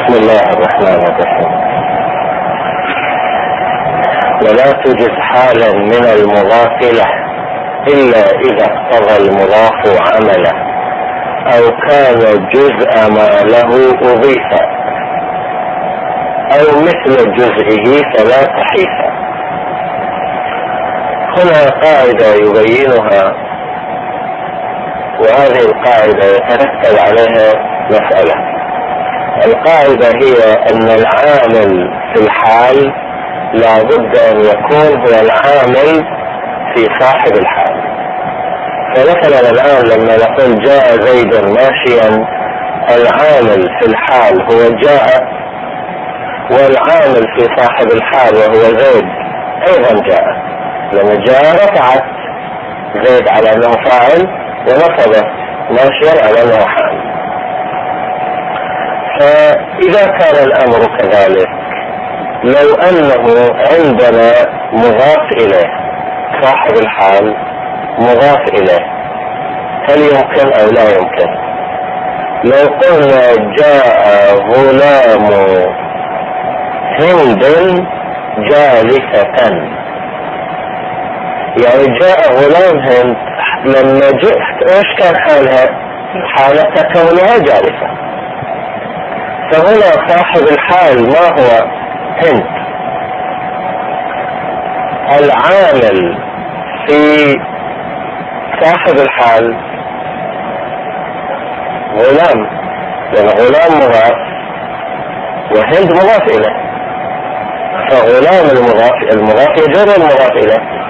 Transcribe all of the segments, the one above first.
بسم الله الرحمن الرحيم. ولا تجز حالا من المضاف له إلا إذا اقتضى المضاف عمله أو كان جزء ما له أضيف أو مثل جزئه فلا تحيف. هنا قاعدة يبينها، وهذه القاعدة يترتب عليها مسألة. القاعدة هي أن العامل في الحال لا بد أن يكون هو العامل في صاحب الحال. فمثلا الآن لما نقول جاء زيد ماشيا، العامل في الحال هو جاء، والعامل في صاحب الحال وهو زيد أيضا جاء. لما جاء رفعت زيد على أنه فاعل ونصبت ماشيا على أنه حال. فإذا كان الأمر كذلك، لو أنه عندنا مضاف إليه صاحب الحال مضاف إليه، هل يمكن أو لا يمكن؟ لو قلنا جاء غلام هند جالسة، يعني جاء غلام هند، لما جئت ايش كان حالها؟ حالة كونها جالسة. فهنا صاحب الحال ما هو؟ هند. العامل في صاحب الحال غلام، يعني غلام مضاف وهند مضاف إليه، فغلام المضاف يجر المضاف إليه.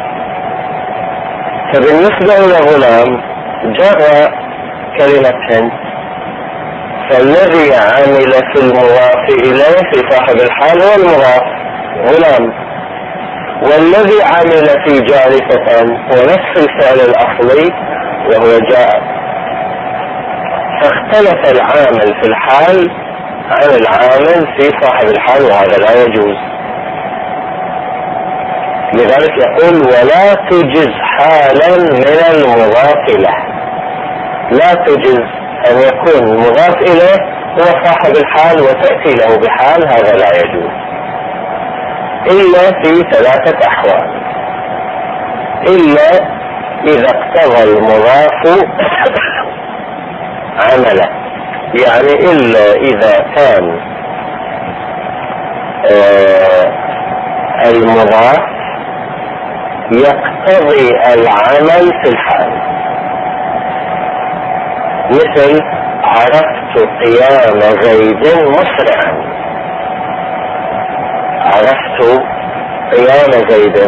فبالنسبة إلى غلام جر كلمة هند، فالذي عمل في المضاف إليه في صاحب الحال هو المضاف غلام، والذي عمل في جالسة هو نفس الفعل الأصلي وهو جاء. فاختلف العامل في الحال عن العامل في صاحب الحال، وهذا لا يجوز. لذلك يقول ولا تجز حالا من المضاف له. لا تجز أن يكون المضاف إليه هو صاحب الحال وتأتي له بحال، هذا لا يجوز إلا في ثلاثة أحوال. إلا إذا اقتضى المضاف عمله، يعني إلا إذا كان المضاف يقتضي العمل في الحال. مثل عرفت قيام زيد مسرعا. عرفت قيام زيد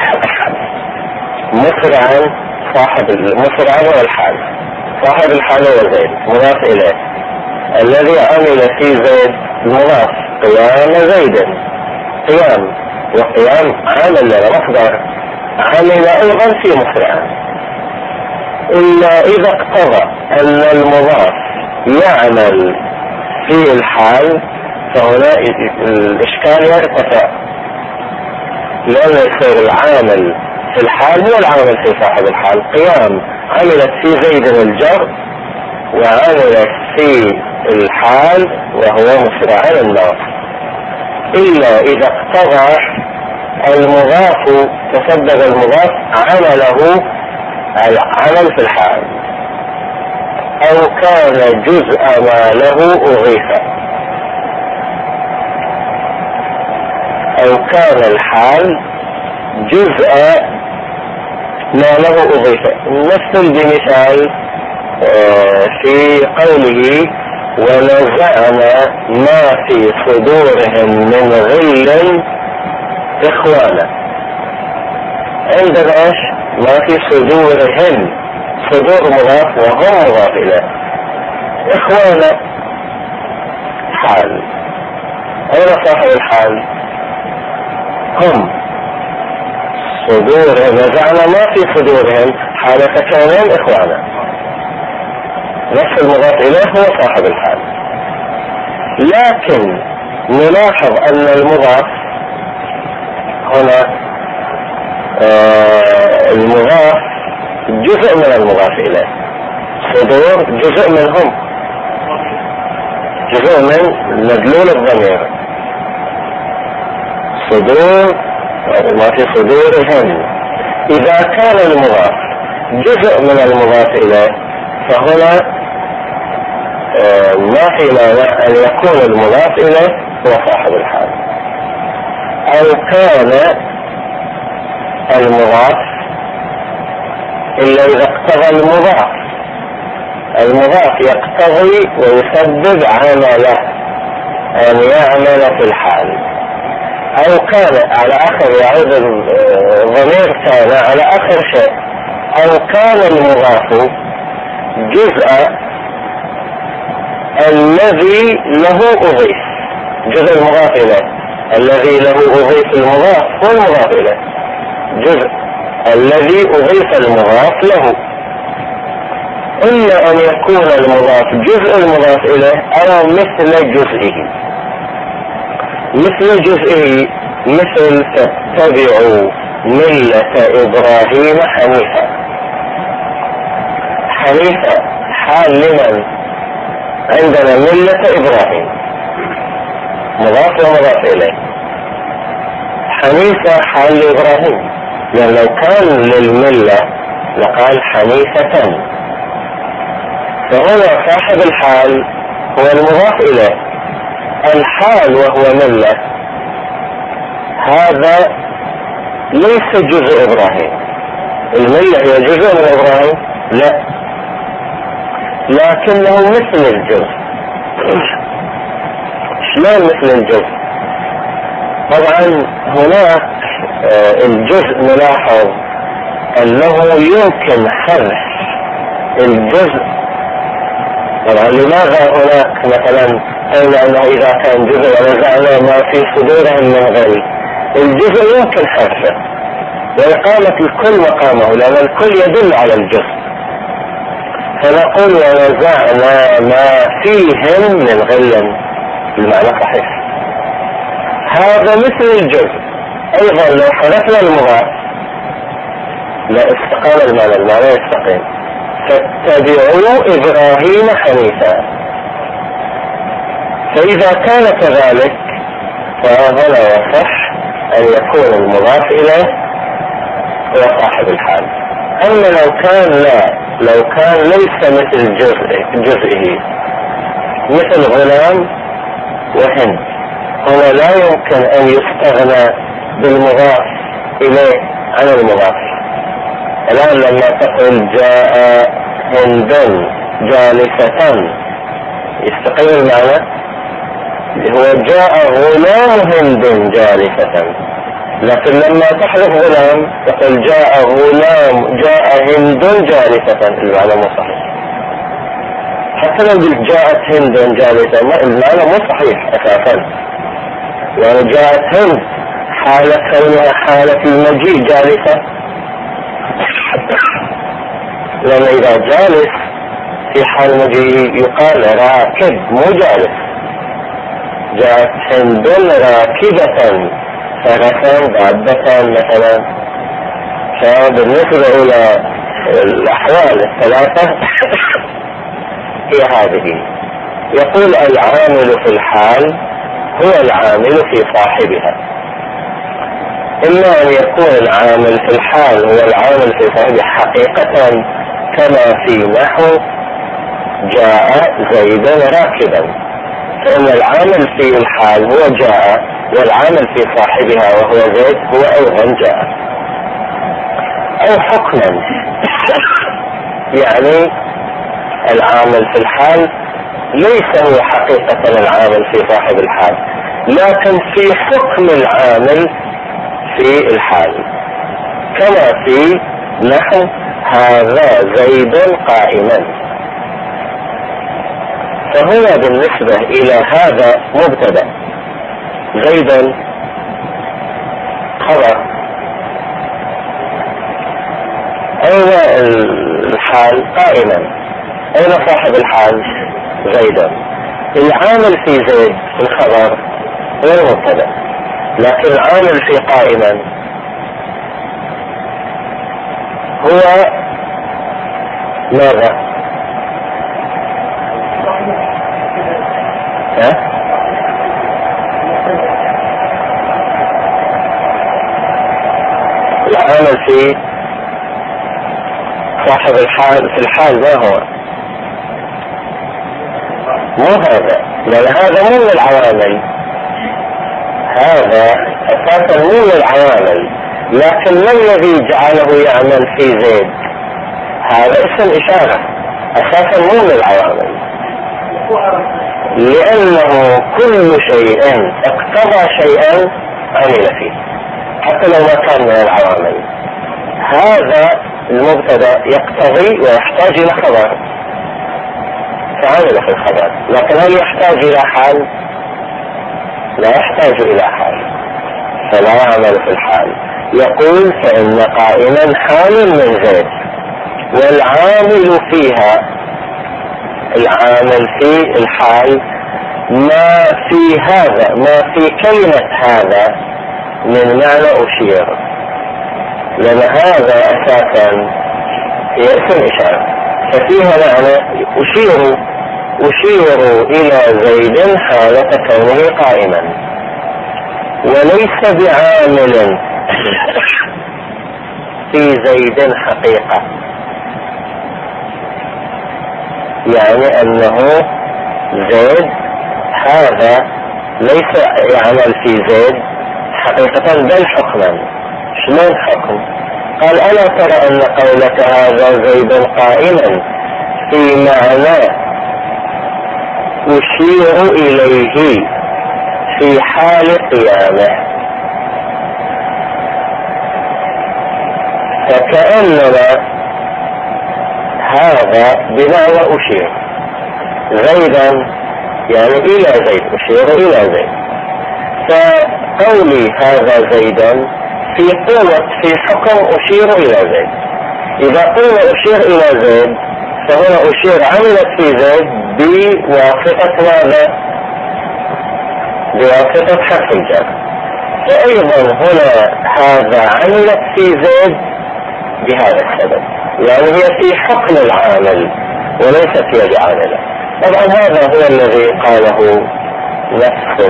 مسرعا، صاحب مسرعا هو الحال، صاحب الحال هو زيد مضاف إليه. الذي عمل في زيد المضاف قيام زيد، قيام وقيام عامل لمصدر عمل أيضا في مسرعا. إلا إذا اقتضى أن المضاف يعمل في الحال، فهنا الإشكال يرتفع، لأن يصير العامل في الحال هو العامل في صاحب الحال. قيام عملت في زيد الجر، وعملت في الحال وهو مسرعا الناصب. إلا إذا اقتضى المضاف، تسبب المضاف عمله العمل في الحال، أو كان جزء ما له أضيف، أو كان الحال جزء ما له أضيف. نفس بمثال في قوله ونزعنا ما في صدورهم من غل إخوانا. عندنا ايش؟ ما في صدورهم، صدور مضاف وهم مضاف إليه، إخوانا حال. أين صاحب الحال؟ هم. صدورهم، نزعنا ما في صدورهم حالة كونهم إخوانا، نفس المضاف إليه هو صاحب الحال. لكن نلاحظ أن المضاف هنا المضاف جزء من المضاف إليه، صدور جزء منهم، جزء من مدلول الضمير، صدور ما في صدورهم. إذا كان المضاف جزء من المضاف إليه فهنا ما في مانع أن يكون المضاف إليه هو صاحب الحال، أو كان المضاف إلا إذا اقتضى المضاف يقتضي ويسبب عمله أن يعمل في الحال، أو كان على آخر يعود الضمير كان على آخر شيء، أو كان المضاف جزء الذي له أضيف، جزء المضاف إليه الذي له أضيف المضاف هو المضاف إليه، جزء الذي أضيف المضاف له، إلا أن يكون المضاف جزء المضاف إليه أو مثل جزئه. مثل جزئه مثل تتبعوا ملة إبراهيم حنيفا. حنيفا حال لمن؟ عندنا ملة إبراهيم مضاف ومضاف إليه، حنيفة حال لإبراهيم، لأن لو كان للملة لقال حنيفة. فهنا صاحب الحال هو المضاف إليه، الحال وهو ملة هذا ليس جزء إبراهيم. الملة هي جزء من إبراهيم؟ لا، لكنه مثل الجزء. شلون مثل الجزء؟ طبعا هناك الجزء نلاحظ أنه يمكن حذف الجزء. طبعا لماذا هناك مثلا قلنا أنه إذا كان جزء ونزعنا ما في صدورهم من غير، الجزء يمكن حذفه وإقامة الكل مقامه، لأن الكل يدل على الجزء، فنقول ونزعنا ما فيهم من غل، المعنى صحيح. هذا مثل الجزء. أيضا لو حذفنا المضاف لا استقام المعنى يستقيم. فاتبعوا إبراهيم حنيفا. فإذا كان كذلك فهنا يصح أن يكون المضاف إليه هو صاحب الحال. أما لو كان لا، لو كان ليس مثل جزئه مثل غلام وهند، هنا لا يمكن أن يستغنى بالمضاف إليه عن المضاف. الآن لما تقول جاء هند جالسة يستقيم المعنى، هو جاء غلام هند جالسة، لكن لما تحذف غلام تقول جاء غلام جاء هند جالسة، المعنى مو صحيح. حتى لو قلت جاءت هند جالسة المعنى مو صحيح أساسا، يعني جاءت هند حالة كونها حالة المجيء جالسة، لأن إذا جالس في حال مجيء يقال راكب مو جالس. جاءت هند راكبة فرسا دابة مثلا. فبالنسبة إلى الأحوال الثلاثة هي هذه. يقول العامل في الحال هو العامل في صاحبها. إما أن يكون العامل في الحال هو العامل في صاحبها حقيقة كما في نحو جاء زيد راكبا، فإن العامل في الحال هو جاء، والعامل في صاحبها وهو زيد هو أيضا جاء. أو حكما، يعني العامل في الحال ليس هو حقيقة العامل في صاحب الحال، لكن في حكم العامل في الحال، كما في نحو هذا زيد قائما. فهنا بالنسبة إلى هذا مبتدأ، زيدا خبر. أين الحال؟ قائما. أين صاحب الحال؟ زيدا. العامل في زيد في الخبر هو المبتدأ، لكن العامل في قائما هو ماذا؟ العامل في صاحب الحال في الحال ما هو؟ مو هذا، لأن هذا مو من العوامل، هذا أساسا مو من العوامل، لكن ما الذي جعله يعمل في زيد؟ هذا اسم إشارة، أساسا مو من العوامل، لأنه كل شيء اقتضى شيئا عمل فيه حتى لو ما كان من العوامل. هذا المبتدا يقتضي ويحتاج إلى خبر فعمل في الخبر، لكن هل يحتاج إلى حال؟ لا يحتاج إلى حال، فلا يعمل في الحال. يقول فإن قائما حال من زيد، والعامل فيها، العامل في الحال ما في هذا، ما في كلمة هذا من معنى أشير، لأن هذا أساسا هي اسم إشارة، ففيها معنى أشير إلى زيد حالة كونه قائما، وليس بعامل في زيد حقيقة، يعني أنه زيد هذا ليس يعمل في زيد حقيقة بل حكما. شلون حكم؟ قال ألا ترى أن قولك هذا زيد قائما في معنى أشير إليه في حال قيامه، فكأننا هذا بمعنى أشير زيدا، يعني إلى زيد، أشير إلى زيد، فقولي هذا زيدا في قوة في حكم أشير إلى زيد. إذا قلنا أشير إلى زيد فهنا أشير عملت في زيد بواسطة ماذا؟ بواسطة حرف الجر، فأيضا هنا هذا عملت في زيد بهذا السبب، يعني هي في حكم العامل وليست هي بعامله. طبعا هذا هو الذي قاله نفس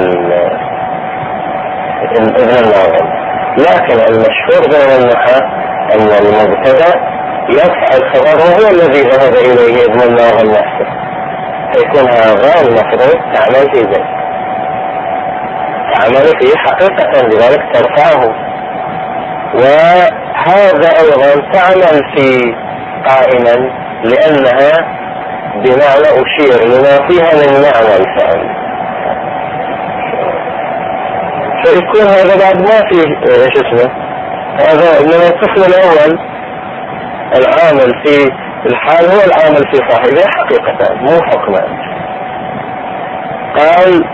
ابن الناظم، لكن المشهور بين النحاة أن المبتدأ يفعل خبره هو الذي ذهب إليه ابن الناظم نفسه، فيكون هذا المفروض تعمل في زيد، تعمل فيه حقيقة لذلك ترفعه، وهذا أيضا تعمل في قائما لأنها بمعنى أشير لما فيها من معنى الفعل، فيكون هذا بعد ما فيه ايش اسمه، هذا من القسم الأول العامل في الحال هو العامل في صاحبه حقيقة مو حكما. قال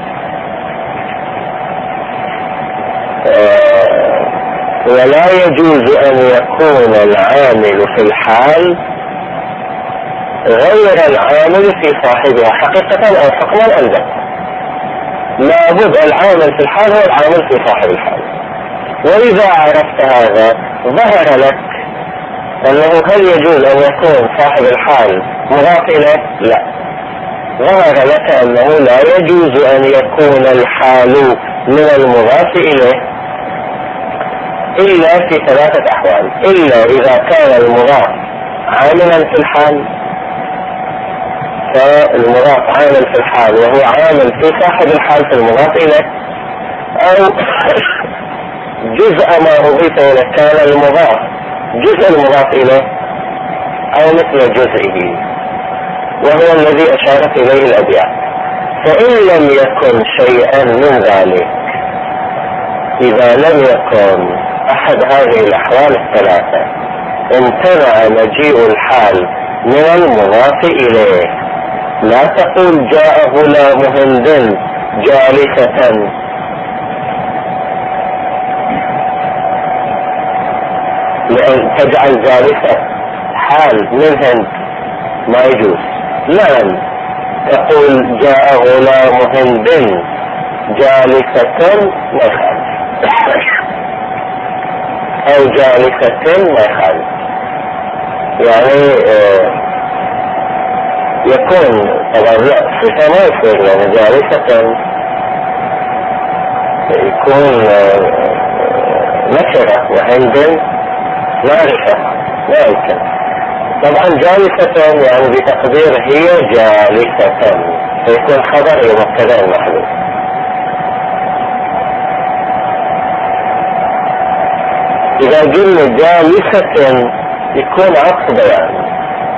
ولا يجوز أن يكون العامل في الحال غير العامل في صاحبها حقيقة أو حكما أيضا، لابد العامل في الحال هو العامل في صاحب الحال. وإذا عرفت هذا ظهر لك أنه هل يجوز أن يكون صاحب الحال مضاف إليه؟ لا، ظهر لك أنه لا يجوز أن يكون الحال من المضاف إليه إلا في ثلاثة أحوال، إلا إذا كان المضاف عاملا في الحال، فالمضاف عامل في الحال وهو عامل في صاحب الحال في المضاف إليه، أو جزء ما أضيف إليه كان المضاف جزء المضاف إليه أو مثل جزئه، وهو الذي أشارت إليه الأبيات. فإن لم يكن شيئا من ذلك، إذا لم يكن أحد هذه الأحوال الثلاثة امتنع مجيء الحال من المضاف إليه. لا تقول جاء غلام هند جالسة، لأن تجعل جالسة حال من هند ما يجوز. نعم تقول جاء غلام هند جالسة ما يخالف، أو جالسة ما يخالف، يعني يكون طبعا لا صفة ما يصير يعني جالسة يكون نكرة وعند معرفة لا يمكن. طبعا جالسة يعني بتقدير هي جالسة فيكون خبر لمبتدأ محذوف. إذا قلنا جالسة يكون عطف بيان،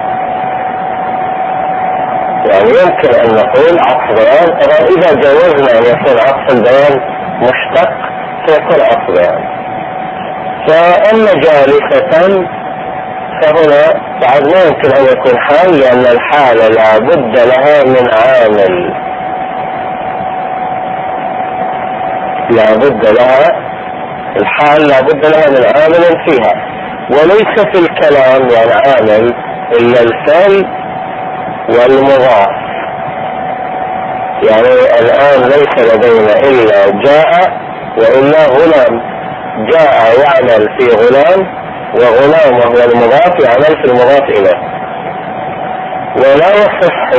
يعني يمكن أن نقول عطف بيان. طبعا إذا جوزنا أن يكون عطف البيان مشتق فيكون عطف بيان. فأما جالسة فهنا بعد ما يمكن أن يكون حال، لأن الحالة لا بد لها من عامل، لا بد لها الحال لا بد لها من عامل فيها، وليس في الكلام يعني عامل إلا الفعل والمضاف. يعني الآن ليس لدينا إلا جاء وإلا غلام. جاء يعمل في غلام، وغلام وهو المضاف يعمل في المضاف إليه. ولا يصح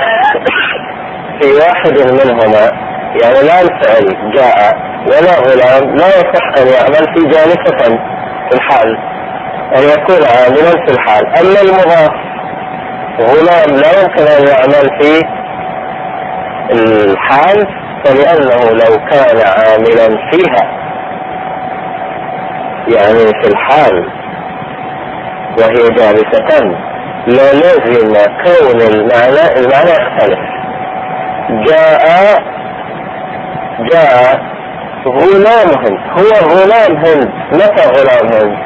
في واحد منهما يعني لا الفعل جاء ولا غلام لا يصح أن يعمل في جالسة في الحال، أن يكون عاملا في الحال. أما المضاف غلام لا يمكن أن يعمل في الحال، فلأنه لو كان عاملا فيها يعني في الحال وهي جالسة لازم كون المعنى يختلف. جاء غلام هند، هو غلام هند. متى غلام هند؟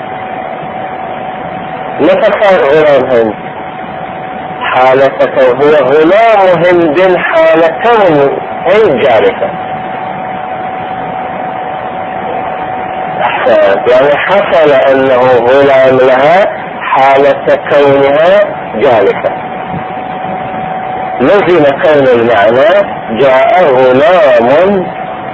متى صار غلام هند؟ حالة هو غلام هند حالة كون هند جالسة. يعني حصل أنه غلام لها حالة كونها جالسة. لزم كون المعنى جاء غلام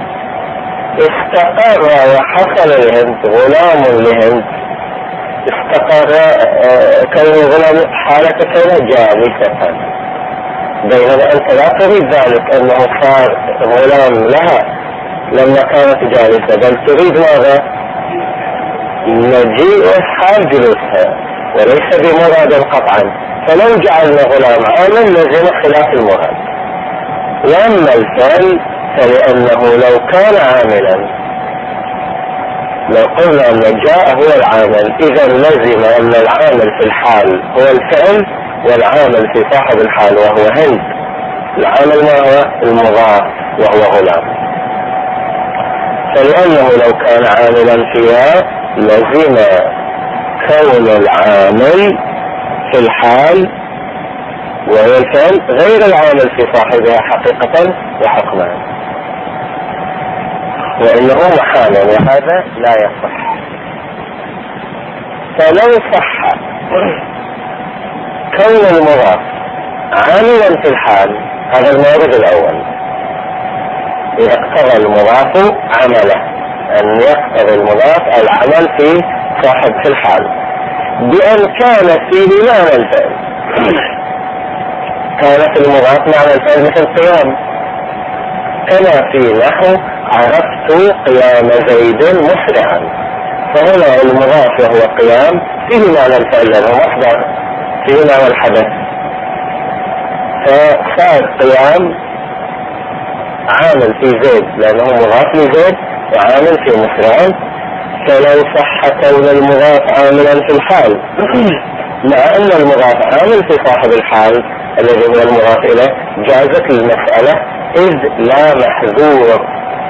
استقر وحصل لهند غلام لهند، استقر كون غلام حالة كونها جالسة. بينما أنت لا تريد ذلك أنه صار غلام لها لما كانت جالسة، بل تريد ماذا؟ مجيء حال جلوسها، وليس بمراد قطعا. فلو جعلنا غلام عامل لزم خلاف المراد. واما الفعل فلانه لو كان عاملا، لو قلنا ان جاء هو العامل اذا لزم ان العامل في الحال هو الفعل، والعامل في صاحب الحال وهو هند. العامل ما هو؟ المضاف وهو غلام. فلانه لو كان عاملا فيها لزم كون العامل في الحال وهو الفعل غير العامل في صاحبها حقيقة وحكما، وإنه محالا، وهذا لا يصح. فلو صح كون المضاف عاملا في الحال، هذا المورد الأول، إذا اقتضى المضاف عمله، أن يقتضي المضاف العمل في صاحب في الحال، بأن كان فيه معنى الفعل. كان في المضاف معنى الفعل مثل قيام، كما في نحو عرفت قيام زيد مسرعا. فهنا المضاف وهو قيام فيه معنى الفعل لأنه مصدر، فيه معنى الحدث، فصار قيام عامل في زيد لأنه مضاف لزيد وعامل في مسرعا. فلو صح كون المضاف عاملا في الحال مع أن المضاف عامل في صاحب الحال الذي هو المضاف إليه، جازت المسألة إذ لا محذور.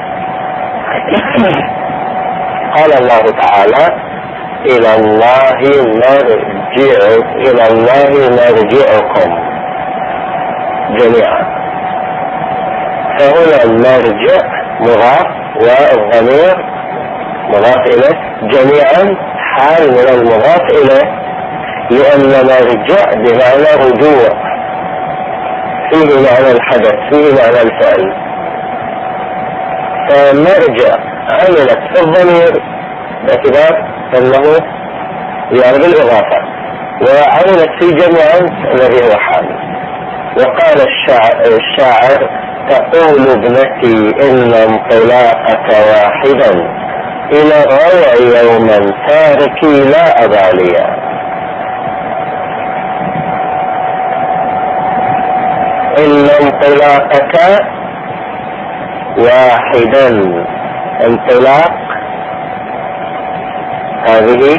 قال الله تعالى إلى الله مرجعكم جميعا. فهنا المرجع مضاف والضمير مضاف إليه، جميعا حال من المضاف إليه، لأن مرجع بمعنى رجوع، فيه معنى الحدث، فيه معنى الفعل. فمرجع عملت في الضمير باعتبار أنه يعني بالإضافة، وعملت في جميعا الذي هو حال. وقال الشاعر تقول ابنتي إن انطلاقك واحدا إلى الروع يوما تاركي لا أباليا. إن انطلاقك واحدا، انطلاق هذه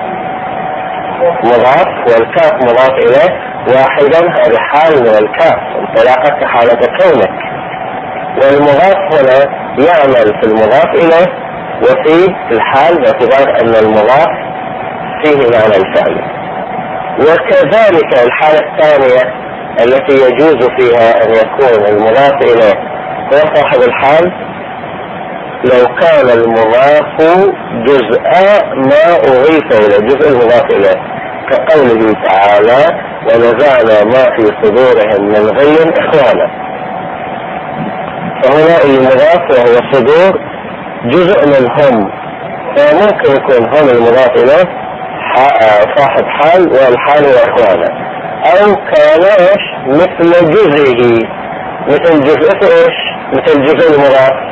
مضاف والكاف مضاف إليه، واحدا هذه حال من الكاف، انطلاقك حالة كونك، والمضاف هنا يعمل في المضاف إليه وفي الحال باعتبار أن المضاف فيه معنى الفعل. وكذلك الحالة الثانية التي يجوز فيها أن يكون المضاف إليه هو صاحب الحال لو كان المضاف جزء ما أضيف إليه، جزء المضاف إليه، كقوله تعالى ونزعنا ما في صدورهم من غل إخوانا. فهنا المضاف وهو صدور جزء منهم، فممكن يكون هم المضاف إليه صاحب حال والحال وإخوانا، أو كان إيش مثل جزئه، مثل جزء إيش، مثل جزء المضاف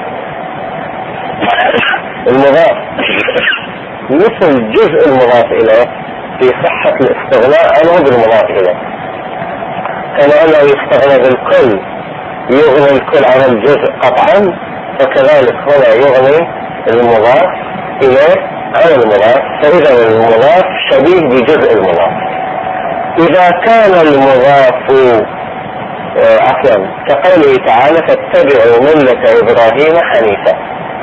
مثل جزء المضاف إليه في صحة الاستغناء عنه بالمضاف إليه، كما أنه يستغنى بالكل يغني الكل عن الجزء قطعا، فكذلك هنا يغني المضاف إليه عن المضاف، فإذا المضاف شبيه بجزء المضاف. إذا كان المضاف عفوا كقوله تعالى فاتبعوا ملة إبراهيم حنيفا،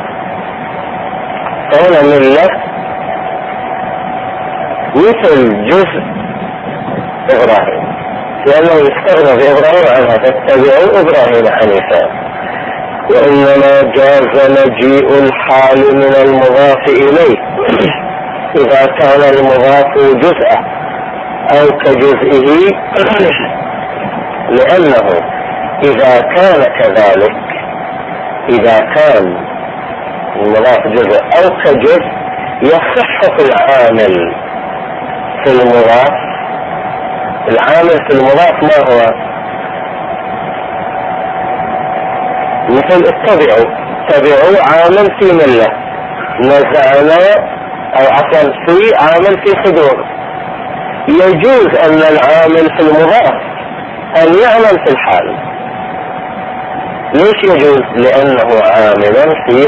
فهنا ملة مثل جزء إبراهيم لأنه يستغنى بإبراهيم عنها، فاتبعوا إبراهيم حنيفا. وإنما جاز مجيء الحال من المضاف إليه إذا كان المضاف جزءا أو كجزئه، لأنه إذا كان كذلك، إذا كان المضاف جزء أو كجزء يصح في العامل في المضاف. العامل في المضاف ما هو؟ مثل اتبعوا عامل في ملة، نزعنا أو عفوا في عامل في صدور. يجوز أن العامل في المضاف أن يعمل في الحال. ليش يجوز؟ لأنه عامل في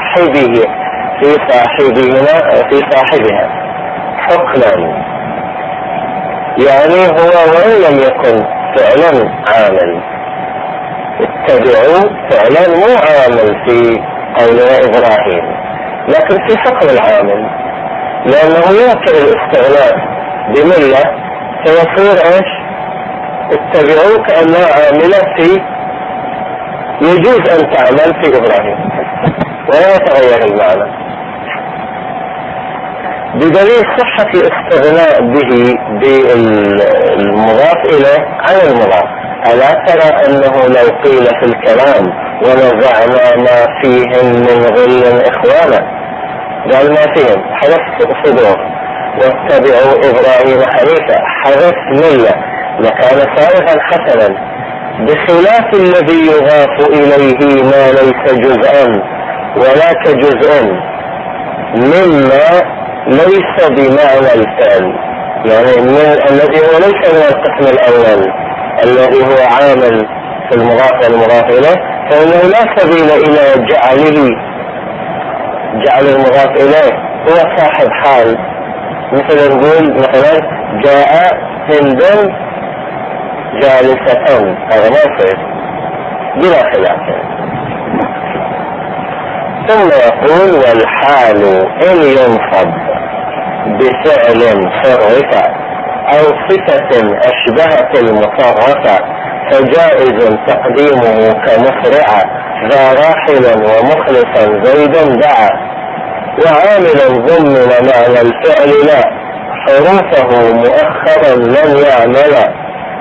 صاحبها حكما، يعني هو وإن لم يكن فعلا عامل. اتبعوا فعلا مو عامل في قولنا إبراهيم، لكن في حكم العامل، لأنه يمكن الاستغناء بملة فيصير ايش؟ اتبعوا كأنها عاملة في، يجوز أن تعمل في إبراهيم ولا يتغير المعنى، بدليل صحة الاستغناء به بالمضاف إليه عن المضاف. ألا ترى أنه لو قيل في الكلام ونزعنا ما فيهم من غل إخوانا، قال ما فيهم حذف صدور، واتبعوا إبراهيم حنيفا حذف ملة، لكان صارفا حسنا، بخلاف الذي يضاف إليه ما ليس جزءا ولا كجزء مما ليس بمعنى الفعل، يعني الذي هو ليس من القسم الأول الذي هو عامل في المضاف والمضاف إليه، فإنه لا سبيل إلى جعل المضاف إليه هو صاحب حال. مثل نقول مثلا جاء هند جالسة، هذا ما يصير بلا خلاف. ثم يقول والحال إن ينصب بفعل صرف أو صفة أشبهت المصرفة فجائز تقديمه كمسرع ذا راحلا ومخلصا زيدا دعا، وعاملا ضمن معنى الفعل لا حروفه مؤخرا لم يعمل،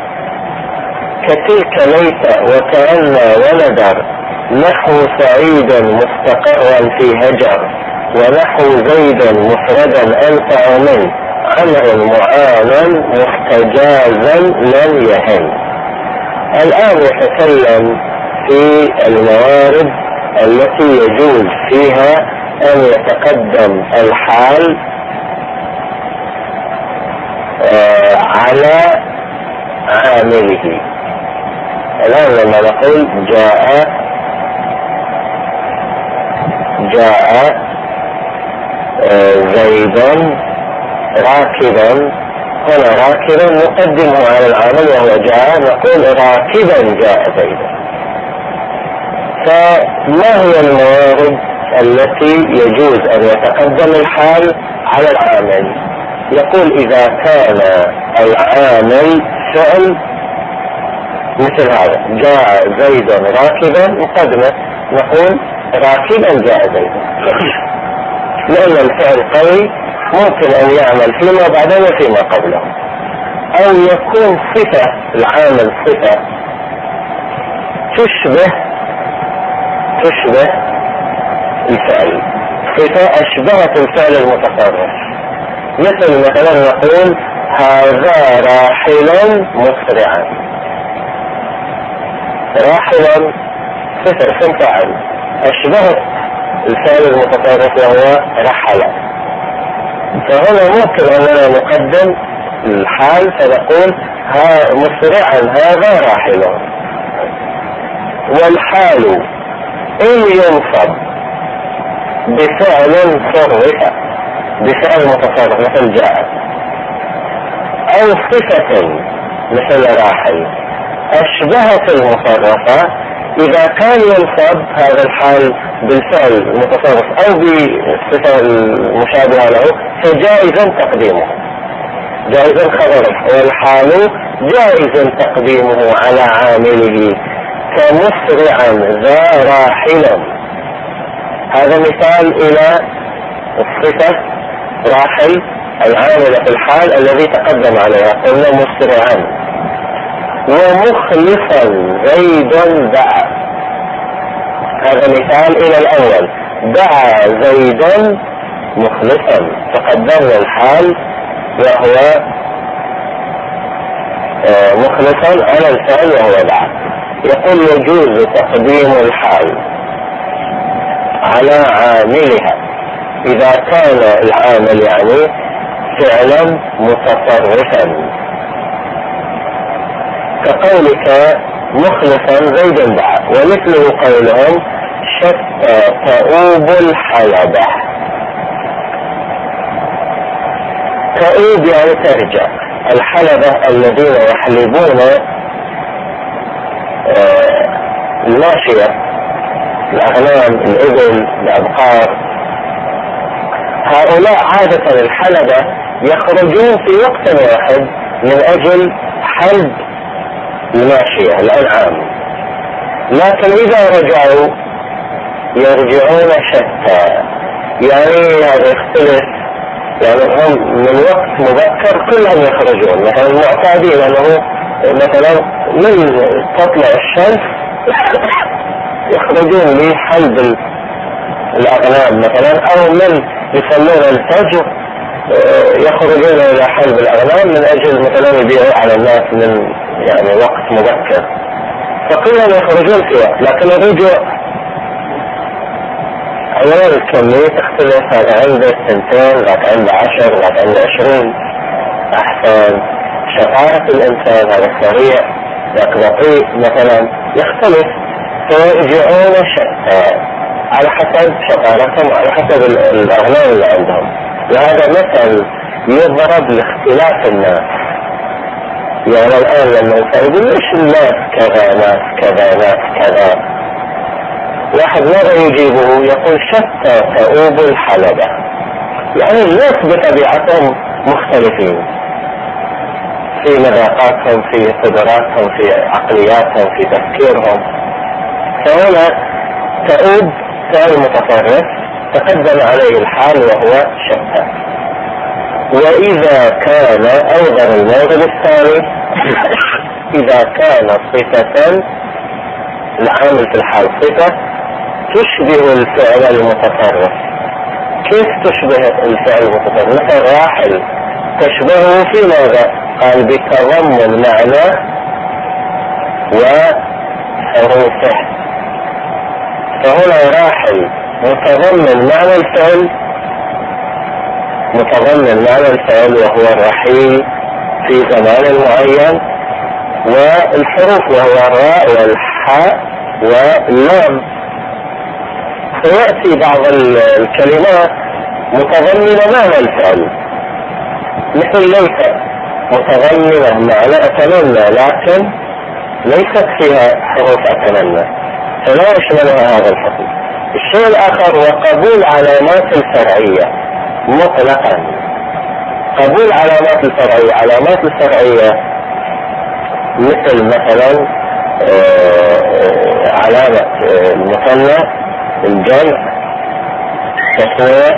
كتلك ليت وكأن وندر، نحو سعيدا مستقرا في هجر، ونحو زيدا مفردا أنفع من عمر معانا مستجازا لم يهن. الآن يتكلم في الموارد التي يجوز فيها أن يتقدم الحال على عامله. الآن لما نقول جاء زيدا راكبا، هنا راكبا نقدمه على العامل وهو جاء، نقول راكبا جاء زيدا. فما هي الموارد التي يجوز أن يتقدم الحال على العامل؟ يقول إذا كان العامل فعل مثل هذا، جاء زيدا راكبا، مقدمة نقول راكبا جاء زيدا، لأن الفعل قوي ممكن أن يعمل فيما بعده وفيما قبله. أو يكون صفة، العامل صفة تشبه الفعل، صفة أشبهت الفعل المتصرف. مثلا نقول هذا راحلا مسرعا، راحلا صفة اسم فاعل أشبهت الفعل المتصرف وهو رحل. فهنا ممكن أننا نقدم الحال فنقول مسرعا هذا راحل. والحال إن ينصب بفعل صرف، بفعل متصرف مثل جاء، أو صفة مثل راحل أشبهت المصرفة، إذا كان ينصب هذا الحال بالفعل المتصرف أو بصفة المشابهة له فجائزا تقديمه، جائزا خبره. والحال جائزا تقديمه على عامله كمسرعا ذا راحلا. هذا مثال إلى الصفة راحل العاملة في الحال الذي تقدم عليها، قلنا مسرعا. ومخلصا زيدا دعا، هذا مثال إلى الأول، دعا زيدا مخلصا، تقدمنا الحال وهو مخلصا على الفعل وهو دعا. يقول يجوز تقديم الحال على عاملها إذا كان العامل يعني فعلا متصرفا، كقولك مخلصا زيدا دعا، ومثله قولهم شتى تؤوب الحلبة. تؤوب يعني ترجع، الحلبة الذين يحلبون الماشية، الأغنام، الإبل، الأبقار، هؤلاء عادة الحلبة يخرجون في وقت واحد من أجل حلب الماشية الأنعام، لكن إذا رجعوا يرجعون شتى، يعني هذا يختلف، يعني هم من وقت مبكر كلهم يخرجون، مثلا المعتادين أنه مثلا من تطلع الشمس يخرجون لحلب الأغنام مثلا، أو من يسمون الفجر يخرجون إلى حلب الأغنام من أجل مثلا يبيعوا على الناس من يعني وقت مبكر، فكلهم يخرجون في وقت. لكن الرجوع أولا الكمية تختلف، هذا عنده 2 ذاك عنده 10 ذاك عنده 20 أحسن، شطارة الإنسان هذا سريع ذاك بطيء مثلا يختلف، فيرجعون شتى على حسب شطارتهم على حسب الأغنام اللي عندهم. وهذا مثل يضرب لاختلاف الناس. يعني الآن لما يقول ليش الناس كذا ناس كذا ناس كذا، واحد ماذا يجيبه؟ يقول شتى تؤوب الحلبة، يعني الناس بطبيعتهم مختلفين في مذاقاتهم، في قدراتهم، في عقلياتهم، في تفكيرهم. فهنا تؤوب فعل متصرف تقدم عليه الحال وهو شتى. وإذا كان أيضا الموضوع الثاني إذا كان صفة، العامل في الحال صفة تشبه الفعل المتصرف. كيف تشبه الفعل المتصرف؟ مثل راحل تشبهه في ماذا؟ قال بتضمن معنى وحروفه. فهنا راحل متضمن معنى الفعل، وهو الرحيل في زمان معين، والحروف وهو الراء والحاء واللام. فيأتي بعض الكلمات متضمنة معنى الفعل، مثل ليس متضمنة معنى أتمنى، لكن ليست فيها حروف أتمنى، فلا يشملها هذا الحكم. الشيء الآخر هو قبول علامات الفرعية مطلقا. قبول علامات الفرعية مثل مثلا علامة المثنى، الجمع، التثنية،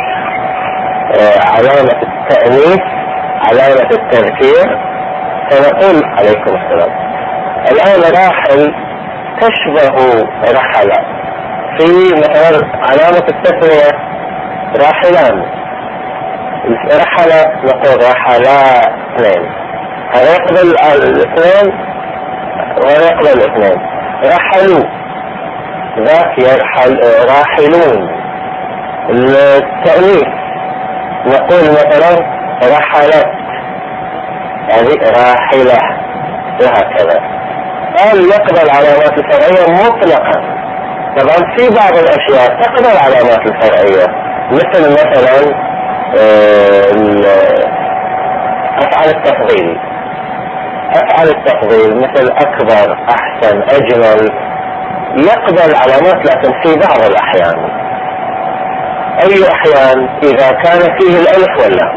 علامة التأنيث، علامة التذكير. فنقول عليكم السلام الآن راحل تشبه رحل. في مثلا علامة التثنية راحلان، رحل نقول رحلا اثنين، هذا يقبل الاثنين ولا يقبل الاثنين. رحلوا ذاك يرحل راحلون. التأنيث نقول مثلا رحلت، هذه راحلة، وهكذا. قال يقبل علامات الفرعية مطلقا. طبعا في بعض الاشياء تقبل علامات الفرعية، مثلا افعال التفضيل مثل اكبر، احسن، اجمل، يقبل علامات، لكن في بعض الاحيان. اي احيان؟ اذا كان فيه الالف واللام.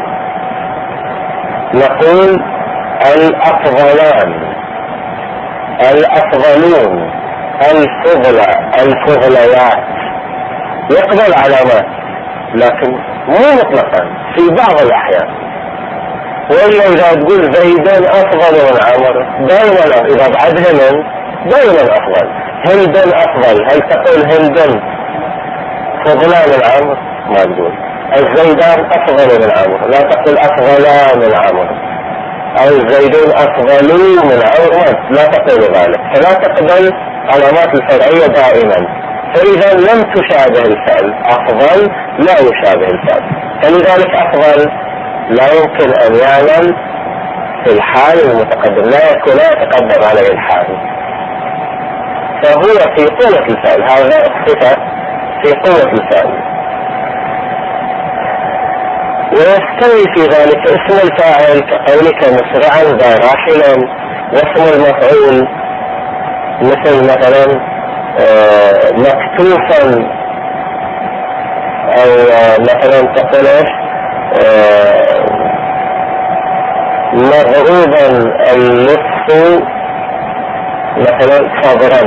نقول الافضلان، الافضلون، الفضليات، يقبل علامات لكن مو مطلقا، في بعض الاحيان. وإلا اذا تقول زيدا افضل من عمرو، دائما اذا بعدها من دائما افضل. هندا افضل، هل تقول هندا فضلا من عمرو؟ ما تقول. الزيدان افضل من عمرو، لا تقول افضلا من عمرو. او الزيدون افضلوا من عمرو، لا تقول ذلك. فلا تقبل علامات الفرعية دائما. فاذا لم تشابه الفعل افضل لا يشابه الفعل، فلذلك افضل لا يمكن ان يعمل في الحال المتقدم، لا يتقدم عليه الحال، فهو في قوة الفعل. هذا الصفة في قوة الفعل. ويستوي في ذلك اسم الفاعل كقولك مسرعا ذا راحلا، واسم المفعول مثل مثلا مكتوفا، او مثلا تقول مضروبا اللص مثلا صبرا،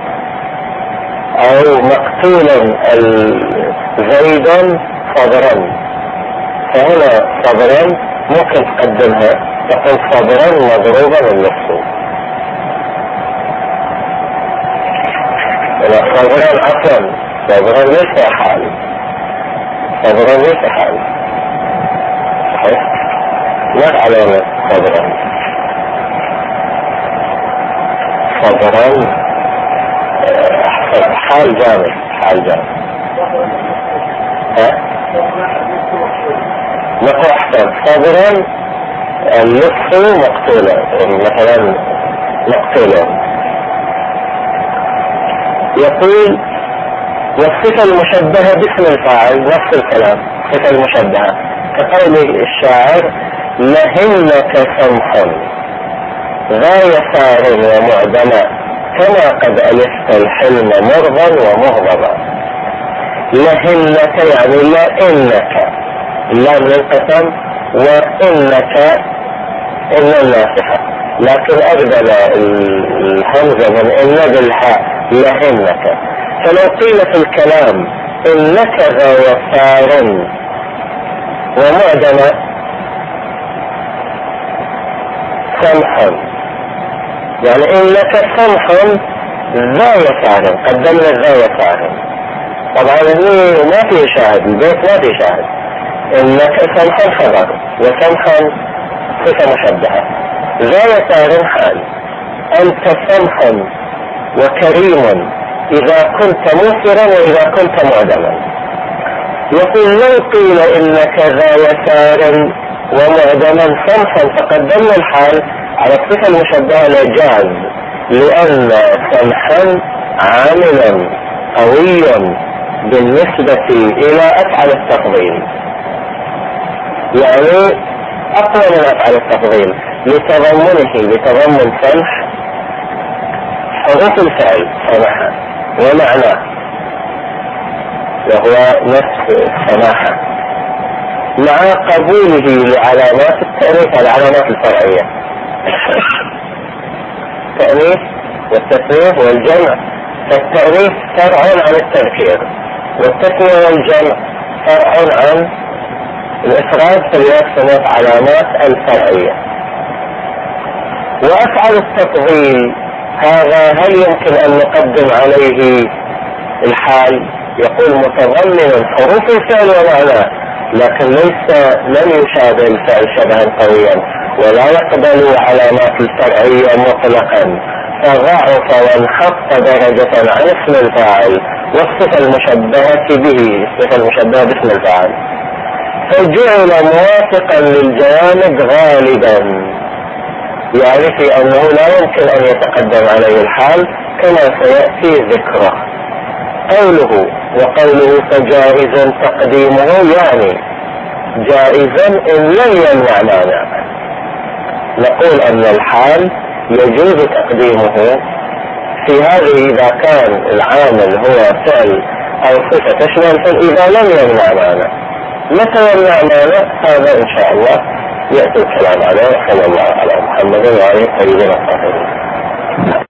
او مقتولا زيدا صبرا. فهنا صبرا ممكن تقدمها تقول صبرا مضروبا اللص. صبرا عفوا، صبرا ليس حال، صبرا ليس حال، صحيح؟ ما علامة صبرا؟ صبرا حال جامد، حال جامد. نقول احسن صبرا اللص مقتولا، مثلا مقتولا. يقول والصفة المشبهة باسم الفاعل نفس الكلام، صفة المشبهة كقول الشاعر لهنك سمح ذا يسار ومعدما، كما قد ألفت الحلم مرضا ومغضبا. لهنك يعني لا إنك، لا للقسم، وإنك إن الناصحة، لكن أبدل الهمزة من إن بالحاء لهنك. فلو قيل في الكلام إنك ذا يسار ومعدما سمح، يعني إنك سمح ذا يسار، قدمنا ذا يسار. طبعا ما في شاهد، البيت ما في شاهد. إنك سمحا خبر، وسمحا صفة مشبهة، ذا يسار حال. أنت سمح وكريم إذا كنت موسرا وإذا كنت معدما. يقول لو قيل إنك ذا يسار ومعدما سمحا فقدمنا الحال على الصفة المشبهة لجاز، لأن سمحا عاملا قوي بالنسبة إلى أفعال التفضيل، يعني أقوى من أفعال التفضيل لتضمن سمح حروف الفعل سمحا ومعناه وهو نفس السماحة، مع قبوله لعلامات التأنيث العلامات الفرعية التأنيث والتثنية والجمع. فالتأنيث فرع عن التذكير، والتثنية والجمع فرع عن الإفراد، فليكسنت علامات الفرعية. وأفعل التفضيل هذا هل يمكن أن نقدم عليه الحال؟ يقول متضمن حروف الفعل ومعناه، لكن لم يشابه الفعل شبها قويا ولا يقبل علامات الفرعية مطلقا، فضعف وانحط درجة عن اسم الفاعل والصفة المشبهة به، الصفة المشبهة باسم الفاعل، فجعل موافقا للجوامد غالبا، يعني في أنه لا يمكن أن يتقدم عليه الحال كما سيأتي ذكره. وقوله فجائزا تقديمه، يعني جائزا إن لم يمنع مانع. نقول أن الحال يجوز تقديمه في هذه إذا كان العامل هو فعل أو صفة تشمل، فإذا لم يمنع مانع. متى يمنع مانع؟ هذا إن شاء الله يأتي الكلام عليه. صلى الله على محمد وعلى آله الطيبين الطاهرين.